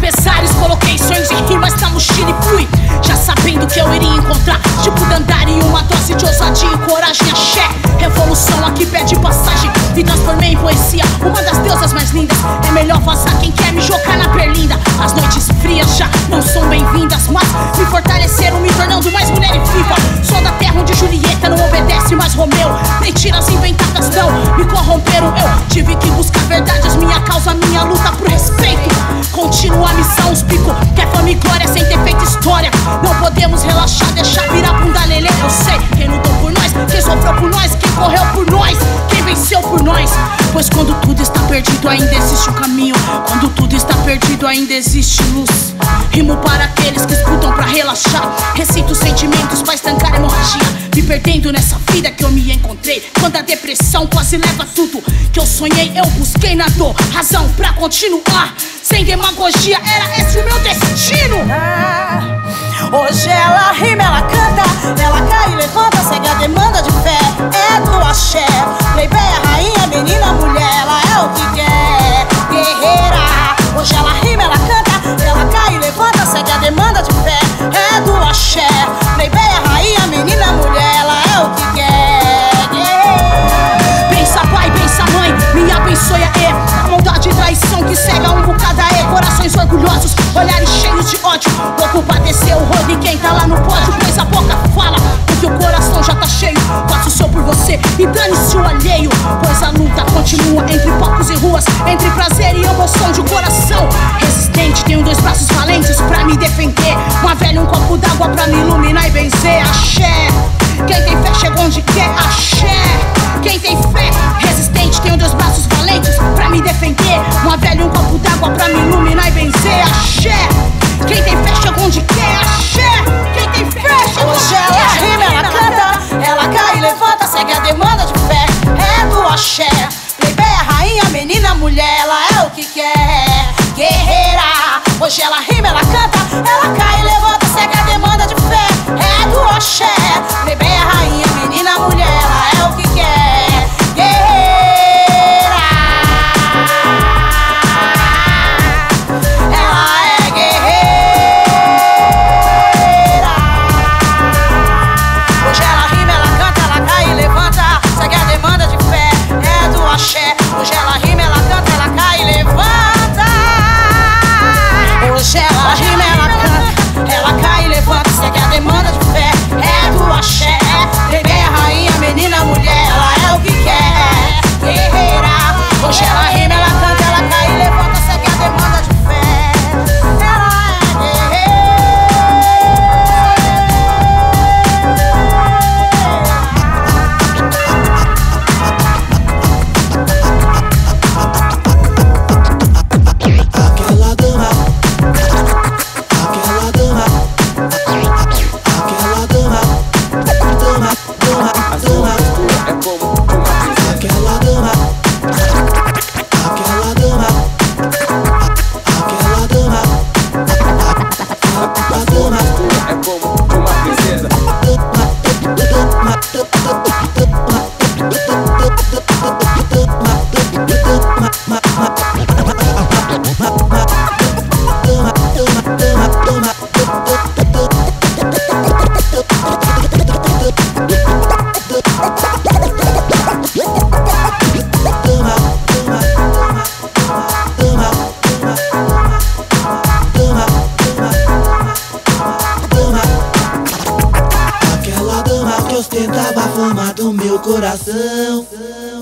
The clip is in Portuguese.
pesares, coloquei sonhos e rimas na mochila e fui, já sabendo que eu iria encontrar tipo Dandara e uma dose de ousadia e coragem. Axé, revolução aqui pede passagem. Me transformei em poesia, uma das deusas mais lindas. É melhor vazar quem quer me jogar na berlinda. As noites frias já não são bem-vindas, mas me fortaleceram, me tornando mais mulher e viva. Sou da terra onde Julieta não obedece mais Romeu. Mentiras inventadas não me corromperam. Eu tive que buscar verdades, minha causa, minha luta pro respeito. Continua a missão, os pico quer fama e glória sem ter feito história. Não podemos relaxar, deixar virar bunda lelê. Eu sei quem lutou por nós, quem sofreu por nós, quem correu por nós, quem venceu por nós. Pois quando tudo está perdido ainda existe um caminho. Quando tudo está perdido ainda existe luz. Rimo para aqueles que escutam pra relaxar. Recito sentimentos pra estancar a hemorragia. Me perdendo nessa vida que eu me encontrei. Quando a depressão quase leva tudo que eu sonhei, eu busquei na dor razão pra continuar. Sem demagogia, era esse o meu destino. Hoje ela rima, ela canta, ela cai e levanta, segue a demanda de fé. É do axé, plebeia, rainha, menina, mulher, ela é o que quer, guerreira. Hoje ela rima, ela canta, ela cai e levanta, segue a demanda de fé. É do axé, plebeia, rainha, menina, mulher, ela é o que quer, guerreira. Pensa pai, pensa mãe, me abençoe a maldade e traição que cega um bocado corações orgulhosos, olhares cheios de ódio. Vou padecer o rodo e quem tá lá no pódio, pois a boca fala, porque o coração já tá cheio. Faço o seu por você e dane-se o alheio. Pois a luta continua entre palcos e ruas, entre prazer e emoção de um coração resistente. Tenho dois braços valentes pra me defender, uma velha e um copo d'água pra me iluminar e benzer. Axé, quem tem fé chega onde quer. Axé, quem tem fé resistente. Tenho dois braços valentes pra me defender, uma velha e um copo d'água pra me iluminar e benzer. Axé, quem tem fé chega onde quer. Axé, quem tem fé chega onde quer. Hoje ela rima, ela canta, ela cai e levanta, segue a demanda de fé. É do axé, plebeia, rainha, menina, mulher, ela é o que quer, guerreira. Hoje ela rima, ela canta, ela cai e levanta, segue a demanda de fé. É do axé, plebeia, rainha, menina, mulher, ela é o que quer, guerreira. Hoje ela rima, ela canta, ela cai e levanta. Hoje ela rima, ela canta, ela cai e levanta, segue a demanda de fé. É do axé, plebeia, rainha, menina, mulher, ela é o que quer, guerreira. Hoje ela rima, ela canta, ela cai e levanta, segue a demanda de fé. Ela é guerreira. Ostentava a fama do meu coração.